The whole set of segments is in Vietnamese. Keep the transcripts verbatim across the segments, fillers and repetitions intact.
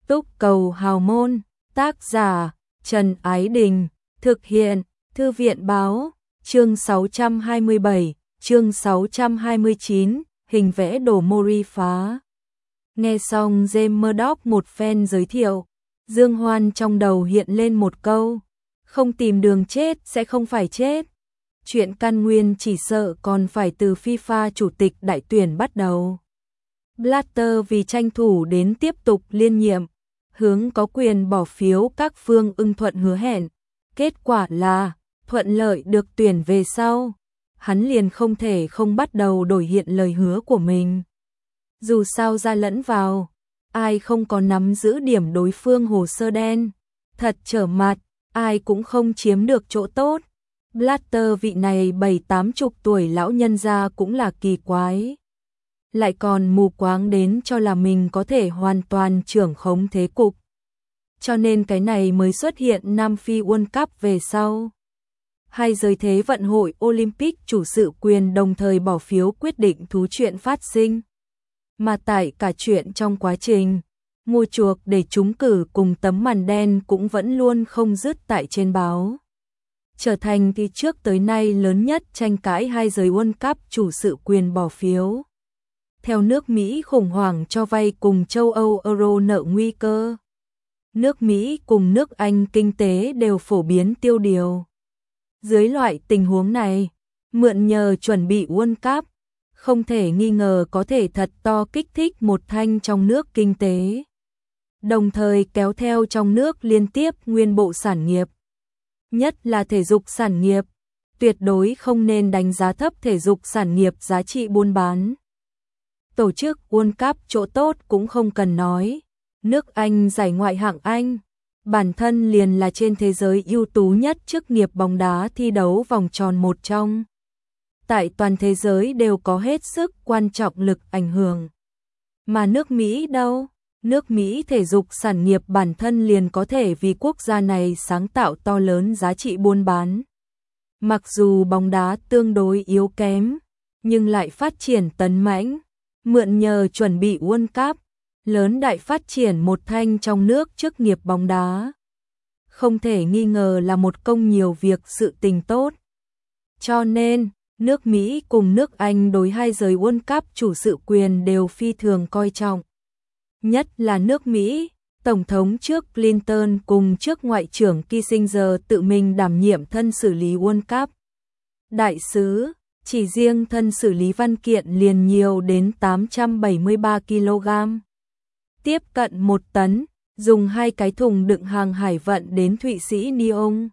Túc Cầu Hào Môn, tác giả Trần Ái Đình, thực hiện Thư viện Báo, chương sáu trăm hai mươi bảy, chương sáu trăm hai mươi chín, hình vẽ đồ Mori phá. Nghe xong James Murdoch một phen giới thiệu, Dương Hoan trong đầu hiện lên một câu, không tìm đường chết sẽ không phải chết. Chuyện căn nguyên chỉ sợ còn phải từ FIFA chủ tịch đại tuyển bắt đầu. Blatter vì tranh thủ đến tiếp tục liên nhiệm, hướng có quyền bỏ phiếu các phương ưng thuận hứa hẹn. Kết quả là, thuận lợi được tuyển về sau, hắn liền không thể không bắt đầu đổi hiện lời hứa của mình. Dù sao ra lẫn vào, ai không có nắm giữ điểm đối phương hồ sơ đen, thật trở mặt, ai cũng không chiếm được chỗ tốt. Blatter vị này bảy tám chục tuổi lão nhân gia cũng là kỳ quái. Lại còn mù quáng đến cho là mình có thể hoàn toàn trưởng khống thế cục. Cho nên cái này mới xuất hiện Nam Phi World Cup về sau. Hay giới thế vận hội Olympic chủ sự quyền đồng thời bỏ phiếu quyết định thú chuyện phát sinh. Mà tại cả chuyện trong quá trình, mua chuộc để trúng cử cùng tấm màn đen cũng vẫn luôn không dứt tại trên báo. Trở thành từ trước tới nay lớn nhất tranh cãi hai giới World Cup chủ sự quyền bỏ phiếu. Theo nước Mỹ khủng hoảng cho vay cùng châu Âu euro nợ nguy cơ. Nước Mỹ cùng nước Anh kinh tế đều phổ biến tiêu điều. Dưới loại tình huống này, mượn nhờ chuẩn bị World Cup, không thể nghi ngờ có thể thật to kích thích một thanh trong nước kinh tế. Đồng thời kéo theo trong nước liên tiếp nguyên bộ sản nghiệp. Nhất là thể dục sản nghiệp, tuyệt đối không nên đánh giá thấp thể dục sản nghiệp giá trị buôn bán. Tổ chức World Cup chỗ tốt cũng không cần nói, nước Anh giải ngoại hạng Anh, bản thân liền là trên thế giới ưu tú nhất chức nghiệp bóng đá thi đấu vòng tròn một trong. Tại toàn thế giới đều có hết sức quan trọng lực ảnh hưởng. Mà nước Mỹ đâu? Nước Mỹ thể dục sản nghiệp bản thân liền có thể vì quốc gia này sáng tạo to lớn giá trị buôn bán. Mặc dù bóng đá tương đối yếu kém, nhưng lại phát triển tấn mãnh, mượn nhờ chuẩn bị World Cup, lớn đại phát triển một thanh trong nước chức nghiệp bóng đá. Không thể nghi ngờ là một công nhiều việc sự tình tốt. Cho nên, nước Mỹ cùng nước Anh đối hai giới World Cup chủ sự quyền đều phi thường coi trọng. Nhất là nước Mỹ, Tổng thống trước Clinton cùng trước Ngoại trưởng Kissinger tự mình đảm nhiệm thân xử lý World Cup. Đại sứ, chỉ riêng thân xử lý văn kiện liền nhiều đến tám trăm bảy mươi ba ki lô gam. Tiếp cận một tấn, dùng hai cái thùng đựng hàng hải vận đến Thụy Sĩ Lyon.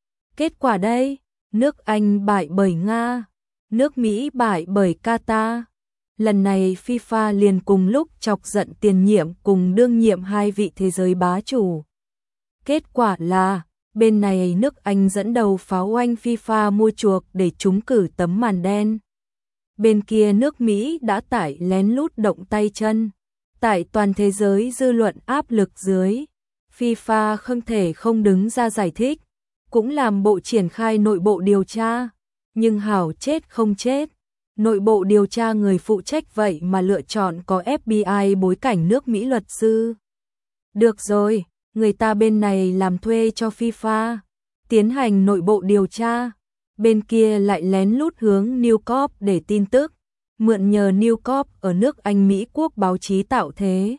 Kết quả đây, nước Anh bại bởi Nga, nước Mỹ bại bởi Qatar. Lần này FIFA liền cùng lúc chọc giận tiền nhiệm cùng đương nhiệm hai vị thế giới bá chủ. Kết quả là, bên này nước Anh dẫn đầu pháo oanh FIFA mua chuộc để trúng cử tấm màn đen. Bên kia nước Mỹ đã tải lén lút động tay chân. Tại toàn thế giới dư luận áp lực dưới, FIFA không thể không đứng ra giải thích, cũng làm bộ triển khai nội bộ điều tra. Nhưng hảo chết không chết. Nội bộ điều tra người phụ trách vậy mà lựa chọn có ép bê i bối cảnh nước Mỹ luật sư. Được rồi, người ta bên này làm thuê cho FIFA, tiến hành nội bộ điều tra, bên kia lại lén lút hướng News Corp để tin tức, mượn nhờ News Corp ở nước Anh Mỹ quốc báo chí tạo thế.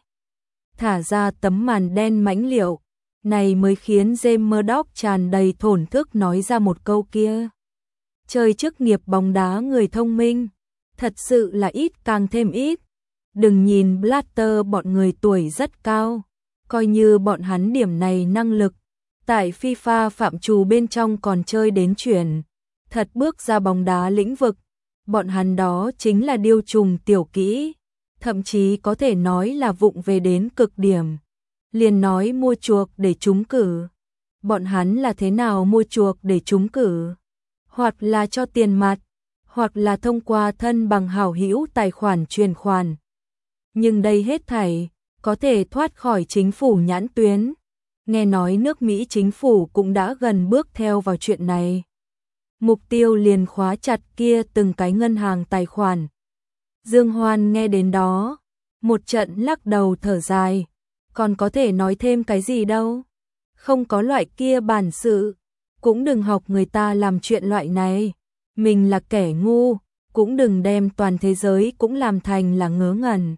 Thả ra tấm màn đen mãnh liệt, này mới khiến James Murdoch tràn đầy thổn thức nói ra một câu kia. Chơi chức nghiệp bóng đá người thông minh, thật sự là ít càng thêm ít. Đừng nhìn Blatter bọn người tuổi rất cao, coi như bọn hắn điểm này năng lực, tại FIFA phạm trù bên trong còn chơi đến chuyển, thật bước ra bóng đá lĩnh vực, bọn hắn đó chính là điêu trùng tiểu kỹ, thậm chí có thể nói là vụng về đến cực điểm. Liền nói mua chuộc để trúng cử, bọn hắn là thế nào mua chuộc để trúng cử? Hoặc là cho tiền mặt, hoặc là thông qua thân bằng hảo hữu tài khoản truyền khoản. Nhưng đây hết thảy có thể thoát khỏi chính phủ nhãn tuyến. Nghe nói nước Mỹ chính phủ cũng đã gần bước theo vào chuyện này. Mục tiêu liền khóa chặt kia từng cái ngân hàng tài khoản. Dương Hoan nghe đến đó, một trận lắc đầu thở dài, còn có thể nói thêm cái gì đâu. Không có loại kia bản sự, cũng đừng học người ta làm chuyện loại này. Mình là kẻ ngu, cũng đừng đem toàn thế giới cũng làm thành là ngớ ngẩn.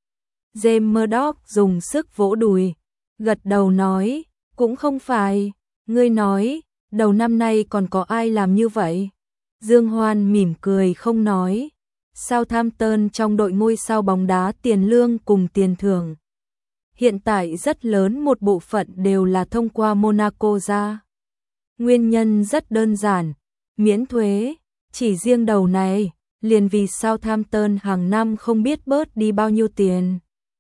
James Murdoch dùng sức vỗ đùi, gật đầu nói, cũng không phải, ngươi nói, đầu năm nay còn có ai làm như vậy? Dương Hoan mỉm cười không nói. Southampton trong đội ngôi sao bóng đá tiền lương cùng tiền thưởng hiện tại rất lớn một bộ phận đều là thông qua Monaco ra. Nguyên nhân rất đơn giản, miễn thuế, chỉ riêng đầu này, liền vì Southampton hàng năm không biết bớt đi bao nhiêu tiền.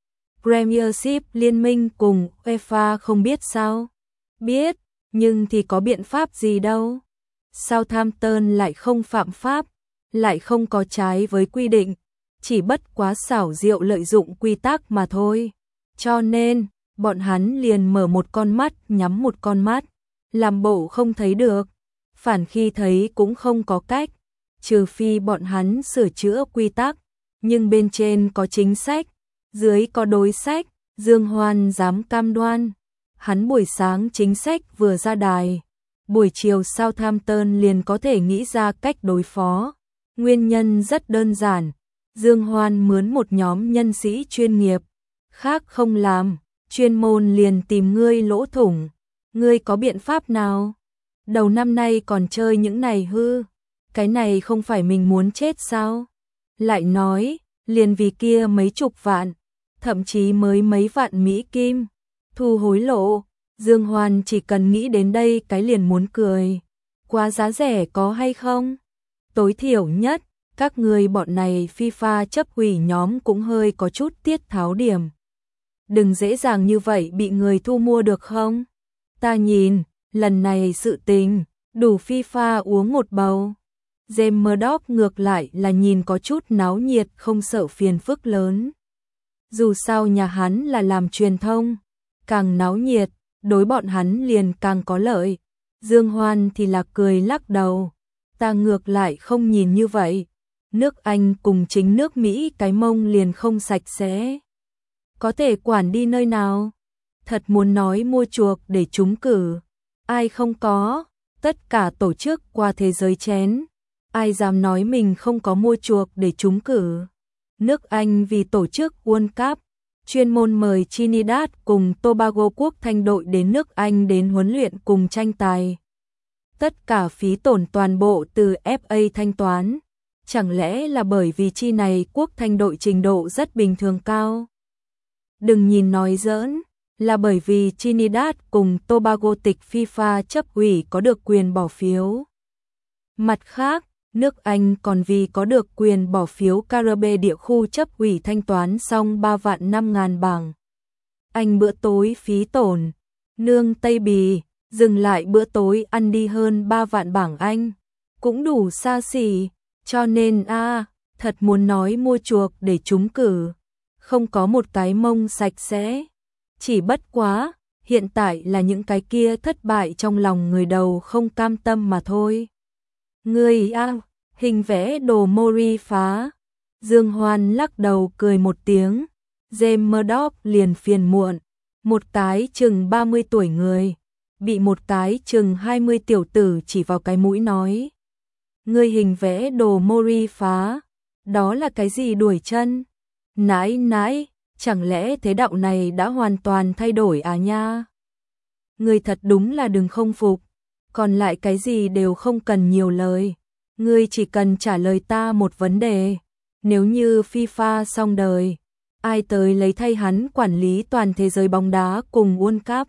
Premiership liên minh cùng UEFA không biết sao? Biết, nhưng thì có biện pháp gì đâu. Southampton lại không phạm pháp, lại không có trái với quy định, chỉ bất quá xảo diệu lợi dụng quy tắc mà thôi. Cho nên, bọn hắn liền mở một con mắt nhắm một con mắt, làm bộ không thấy được, phản khi thấy cũng không có cách, trừ phi bọn hắn sửa chữa quy tắc, nhưng bên trên có chính sách, dưới có đối sách, Dương Hoan dám cam đoan. Hắn buổi sáng chính sách vừa ra đài, buổi chiều Southampton liền có thể nghĩ ra cách đối phó. Nguyên nhân rất đơn giản, Dương Hoan mướn một nhóm nhân sĩ chuyên nghiệp, khác không làm, chuyên môn liền tìm ngươi lỗ thủng. Ngươi có biện pháp nào? Đầu năm nay còn chơi những này hư, cái này không phải mình muốn chết sao? Lại nói, liền vì kia mấy chục vạn, thậm chí mới mấy vạn Mỹ Kim, thu hối lộ, Dương Hoan chỉ cần nghĩ đến đây cái liền muốn cười. Quá giá rẻ có hay không? Tối thiểu nhất, các người bọn này FIFA chấp ủy nhóm cũng hơi có chút tiết tháo điểm. Đừng dễ dàng như vậy bị người thu mua được không? Ta nhìn, lần này sự tình, đủ FIFA uống một bầu. James Murdoch ngược lại là nhìn có chút náo nhiệt không sợ phiền phức lớn. Dù sao nhà hắn là làm truyền thông, càng náo nhiệt, đối bọn hắn liền càng có lợi. Dương Hoan thì là cười lắc đầu. Ta ngược lại không nhìn như vậy. Nước Anh cùng chính nước Mỹ cái mông liền không sạch sẽ. Có thể quản đi nơi nào? Thật muốn nói mua chuộc để trúng cử. Ai không có? Tất cả tổ chức qua thế giới chén. Ai dám nói mình không có mua chuộc để trúng cử? Nước Anh vì tổ chức World Cup, chuyên môn mời Trinidad cùng Tobago quốc thanh đội đến nước Anh đến huấn luyện cùng tranh tài. Tất cả phí tổn toàn bộ từ ép a thanh toán. Chẳng lẽ là bởi vì chi này quốc thanh đội trình độ rất bình thường cao? Đừng nhìn nói giỡn, là bởi vì Trinidad cùng Tobago tịch FIFA chấp ủy có được quyền bỏ phiếu. Mặt khác, nước Anh còn vì có được quyền bỏ phiếu Caribe địa khu chấp ủy thanh toán xong ba vạn năm ngàn bảng. Anh bữa tối phí tổn, nương Tây Bì, dừng lại bữa tối ăn đi hơn ba vạn bảng Anh, cũng đủ xa xỉ, cho nên a à, thật muốn nói mua chuộc để trúng cử, không có một cái mông sạch sẽ. Chỉ bất quá, hiện tại là những cái kia thất bại trong lòng người đầu không cam tâm mà thôi. Ngươi a, à, hình vẽ đồ Mori phá. Dương Hoan lắc đầu cười một tiếng. James Murdoch liền phiền muộn. Một cái chừng ba mươi tuổi người, bị một cái chừng hai mươi tiểu tử chỉ vào cái mũi nói. Ngươi hình vẽ đồ Mori phá. Đó là cái gì đuổi chân? Nãi nãi, chẳng lẽ thế đạo này đã hoàn toàn thay đổi à nha? Ngươi thật đúng là đừng không phục. Còn lại cái gì đều không cần nhiều lời. Ngươi chỉ cần trả lời ta một vấn đề. Nếu như FIFA xong đời, ai tới lấy thay hắn quản lý toàn thế giới bóng đá cùng World Cup?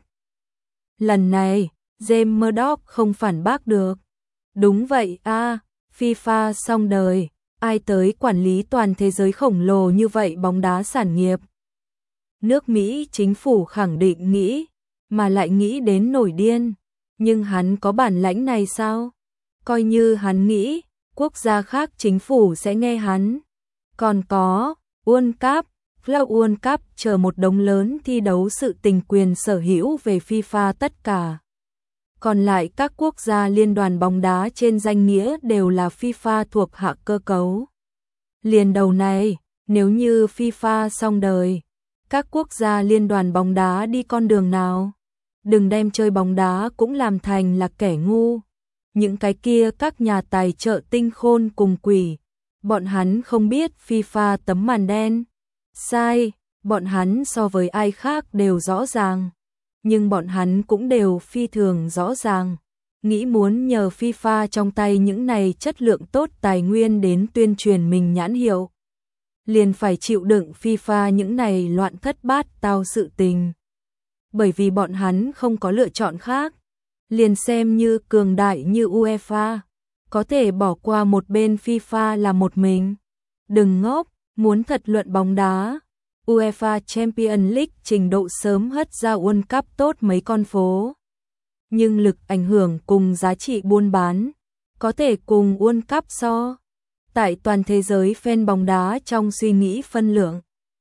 Lần này, James Murdoch không phản bác được. Đúng vậy a, à, FIFA xong đời, ai tới quản lý toàn thế giới khổng lồ như vậy bóng đá sản nghiệp? Nước Mỹ chính phủ khẳng định nghĩ, mà lại nghĩ đến nổi điên. Nhưng hắn có bản lãnh này sao? Coi như hắn nghĩ, quốc gia khác chính phủ sẽ nghe hắn. Còn có, World Cup, Club World Cup chờ một đống lớn thi đấu sự tình quyền sở hữu về FIFA tất cả. Còn lại các quốc gia liên đoàn bóng đá trên danh nghĩa đều là FIFA thuộc hạ cơ cấu. Liền đầu này, nếu như FIFA xong đời, Các quốc gia liên đoàn bóng đá đi con đường nào? Đừng đem chơi bóng đá cũng làm thành là kẻ ngu. Những cái kia các nhà tài trợ tinh khôn cùng quỷ. Bọn hắn không biết FIFA tấm màn đen. Sai, bọn hắn so với ai khác đều rõ ràng. Nhưng bọn hắn cũng đều phi thường rõ ràng. Nghĩ muốn nhờ FIFA trong tay những này chất lượng tốt tài nguyên đến tuyên truyền mình nhãn hiệu. Liền phải chịu đựng FIFA những này loạn thất bát tao sự tình. Bởi vì bọn hắn không có lựa chọn khác. Liền xem như cường đại như UEFA. Có thể bỏ qua một bên FIFA là một mình. Đừng ngốc, muốn thật luận bóng đá. UEFA Champions League trình độ sớm hất ra World Cup tốt mấy con phố. Nhưng lực ảnh hưởng cùng giá trị buôn bán, có thể cùng World Cup so. Tại toàn thế giới fan bóng đá trong suy nghĩ phân lượng.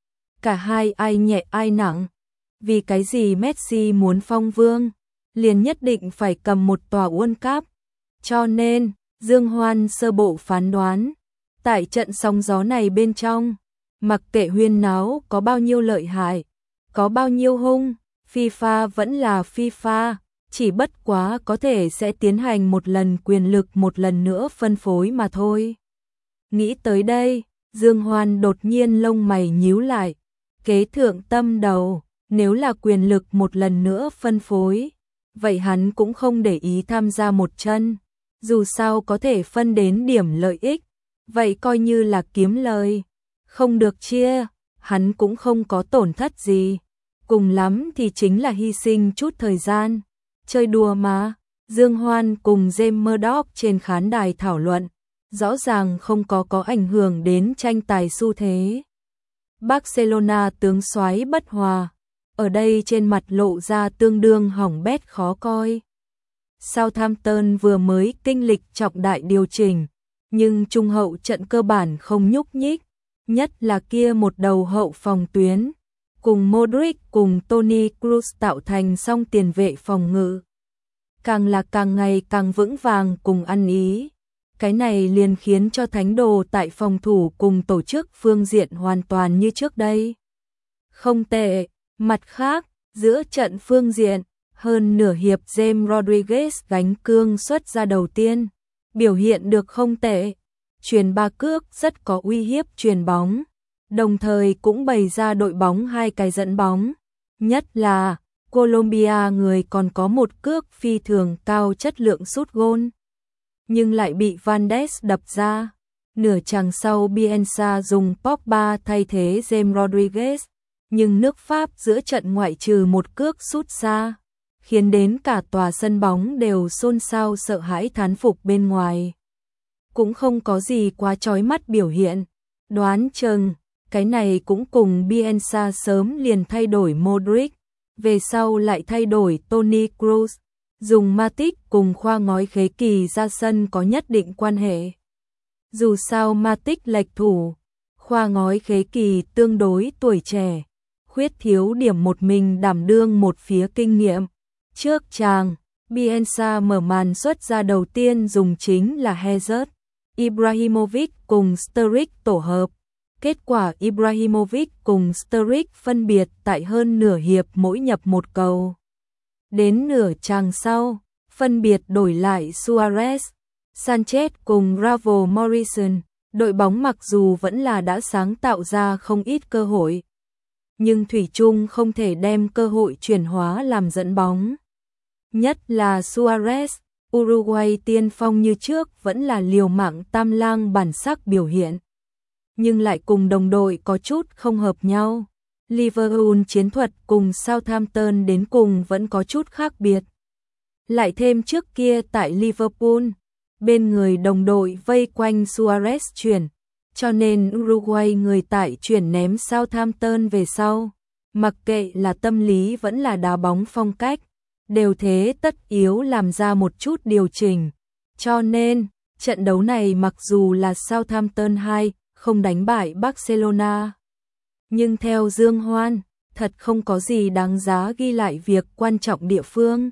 Cả hai ai nhẹ ai nặng. Vì cái gì Messi muốn phong vương, liền nhất định phải cầm một tòa World Cup. Cho nên, Dương Hoan sơ bộ phán đoán, tại trận sóng gió này bên trong, mặc kệ huyên náo có bao nhiêu lợi hại, có bao nhiêu hung, FIFA vẫn là FIFA, chỉ bất quá có thể sẽ tiến hành một lần quyền lực một lần nữa phân phối mà thôi. Nghĩ tới đây, Dương Hoan đột nhiên lông mày nhíu lại, kế thượng tâm đầu, nếu là quyền lực một lần nữa phân phối, vậy hắn cũng không để ý tham gia một chân, dù sao có thể phân đến điểm lợi ích, vậy coi như là kiếm lời, không được chia, hắn cũng không có tổn thất gì, cùng lắm thì chính là hy sinh chút thời gian, chơi đùa mà. Dương Hoan cùng James Murdoch trên khán đài thảo luận, rõ ràng không có có ảnh hưởng đến tranh tài xu thế. Barcelona tướng soái bất hòa, ở đây trên mặt lộ ra tương đương hỏng bét khó coi. Southampton vừa mới kinh lịch trọng đại điều chỉnh, nhưng trung hậu trận cơ bản không nhúc nhích, nhất là kia một đầu hậu phòng tuyến, cùng Modric cùng Toni Kroos tạo thành song tiền vệ phòng ngự. Càng là càng ngày càng vững vàng cùng ăn ý. Cái này liền khiến cho thánh đồ tại phòng thủ cùng tổ chức phương diện hoàn toàn như trước đây. Không tệ, mặt khác, giữa trận phương diện, hơn nửa hiệp James Rodriguez gánh cương xuất ra đầu tiên, biểu hiện được không tệ, chuyền ba cước rất có uy hiếp chuyền bóng, đồng thời cũng bày ra đội bóng hai cái dẫn bóng, nhất là Colombia người còn có một cước phi thường cao chất lượng sút gôn, nhưng lại bị Van Ness đập ra. Nửa chặng sau Bielsa dùng Pogba thay thế James Rodriguez, nhưng nước Pháp giữa trận ngoại trừ một cước sút xa, khiến đến cả tòa sân bóng đều xôn xao sợ hãi thán phục bên ngoài. Cũng không có gì quá chói mắt biểu hiện, đoán chừng cái này cũng cùng Bielsa sớm liền thay đổi Modric, về sau lại thay đổi Toni Kroos, dùng Matic cùng khoa ngói khế kỳ ra sân có nhất định quan hệ. Dù sao Matic lệch thủ, khoa ngói khế kỳ tương đối tuổi trẻ, khuyết thiếu điểm một mình đảm đương một phía kinh nghiệm. Trước chàng, Bielsa mở màn xuất ra đầu tiên dùng chính là Hazard, Ibrahimovic cùng Sturridge tổ hợp. Kết quả Ibrahimovic cùng Sturridge phân biệt tại hơn nửa hiệp mỗi nhập một cầu. Đến nửa chàng sau, phân biệt đổi lại Suarez, Sanchez cùng Ravel Morrison. Đội bóng mặc dù vẫn là đã sáng tạo ra không ít cơ hội, nhưng thủy chung không thể đem cơ hội chuyển hóa làm dẫn bóng. Nhất là Suarez, Uruguay tiên phong như trước vẫn là liều mạng tam lang bản sắc biểu hiện, nhưng lại cùng đồng đội có chút không hợp nhau. Liverpool chiến thuật cùng Southampton đến cùng vẫn có chút khác biệt. Lại thêm trước kia tại Liverpool, bên người đồng đội vây quanh Suarez chuyển, cho nên Uruguay người tại chuyển ném Southampton về sau. Mặc kệ là tâm lý vẫn là đá bóng phong cách, đều thế tất yếu làm ra một chút điều chỉnh. Cho nên, trận đấu này mặc dù là Southampton hai không đánh bại Barcelona, nhưng theo Dương Hoan, thật không có gì đáng giá ghi lại việc quan trọng địa phương.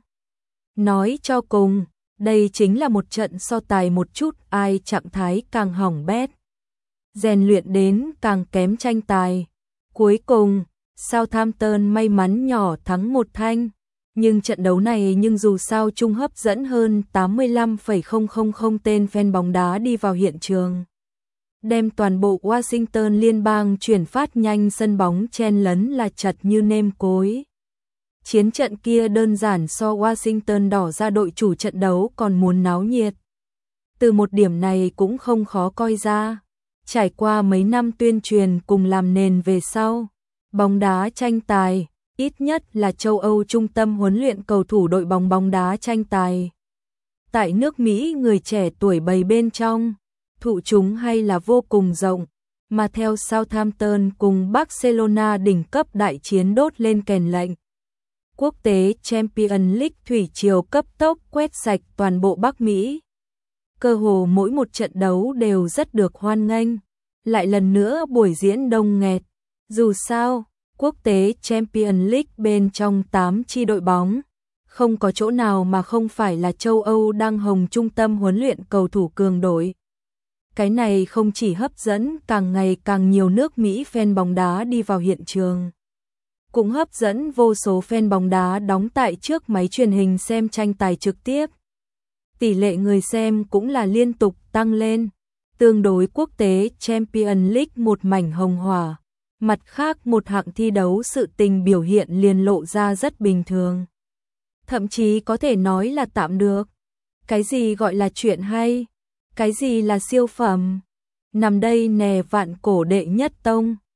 Nói cho cùng, đây chính là một trận so tài một chút ai trạng thái càng hỏng bét, rèn luyện đến càng kém tranh tài. Cuối cùng, Southampton may mắn nhỏ thắng một thanh, nhưng trận đấu này nhưng dù sao chung hấp dẫn hơn tám mươi lăm phẩy không không không tên fan bóng đá đi vào hiện trường. Đem toàn bộ Washington liên bang chuyển phát nhanh sân bóng chen lấn là chật như nêm cối. Chiến trận kia đơn giản so Washington đỏ ra đội chủ trận đấu còn muốn náo nhiệt. Từ một điểm này cũng không khó coi ra. Trải qua mấy năm tuyên truyền cùng làm nền về sau, bóng đá tranh tài, ít nhất là châu Âu trung tâm huấn luyện cầu thủ đội bóng bóng đá tranh tài. Tại nước Mỹ người trẻ tuổi bầy bên trong, thụ chúng hay là vô cùng rộng, mà theo Southampton cùng Barcelona đỉnh cấp đại chiến đốt lên kèn lệnh. Quốc tế Champions League thủy triều cấp tốc quét sạch toàn bộ Bắc Mỹ. Cơ hồ mỗi một trận đấu đều rất được hoan nghênh, lại lần nữa buổi diễn đông nghẹt. Dù sao, quốc tế Champions League bên trong tám chi đội bóng, không có chỗ nào mà không phải là châu Âu đang hồng trung tâm huấn luyện cầu thủ cường đội. Cái này không chỉ hấp dẫn càng ngày càng nhiều nước Mỹ fan bóng đá đi vào hiện trường, cũng hấp dẫn vô số fan bóng đá đóng tại trước máy truyền hình xem tranh tài trực tiếp. Tỷ lệ người xem cũng là liên tục tăng lên, tương đối quốc tế Champions League một mảnh hồng hỏa. Mặt khác một hạng thi đấu sự tình biểu hiện liền lộ ra rất bình thường. Thậm chí có thể nói là tạm được. Cái gì gọi là chuyện hay? Cái gì là siêu phẩm? Nằm đây nè vạn cổ đệ nhất tông.